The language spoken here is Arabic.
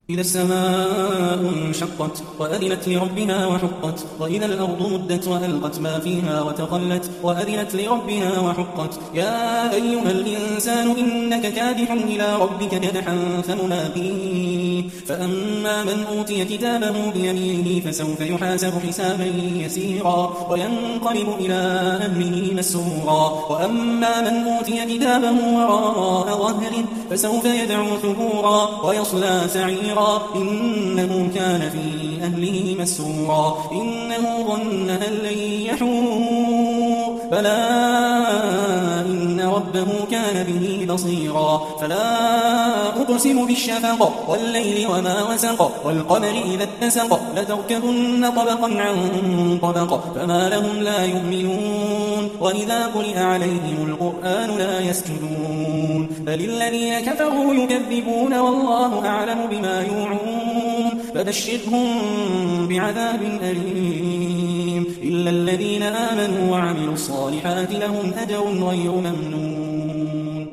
إذا السماء انشقت وأذنت لربها وحقت وإذا الأرض مدت وألقت ما فيها وتخلت وأذنت لربها وحقت يا أيها الإنسان إنك كادح إلى ربك كدحا فملاقيه فأما من أوتي كتابه بيمينه فسوف يحاسب حسابا يسيرا وينقلب إلى أهله مسرورا وأما من أوتي كتابه وراء ظهره فسوف يدعو ثبورا ويصلى سعيرا إنه كان في أهله مسرورا إنه ظن أن لن يحور بلى إن ربه كان به بصيرا فلا أقسم بالشفق والليل وما وسق والقمر إذا اتسق لتركبن طبقا عن طبق فما لهم لا يؤمنون وإذا قرئ عليهم القرآن لا يسجدون بل الذين كفروا يكذبون والله أعلم بما يوعون فبشرهم بعذاب أليم إلا الذين آمنوا وعملوا الصالحات لهم أجر غير ممنون.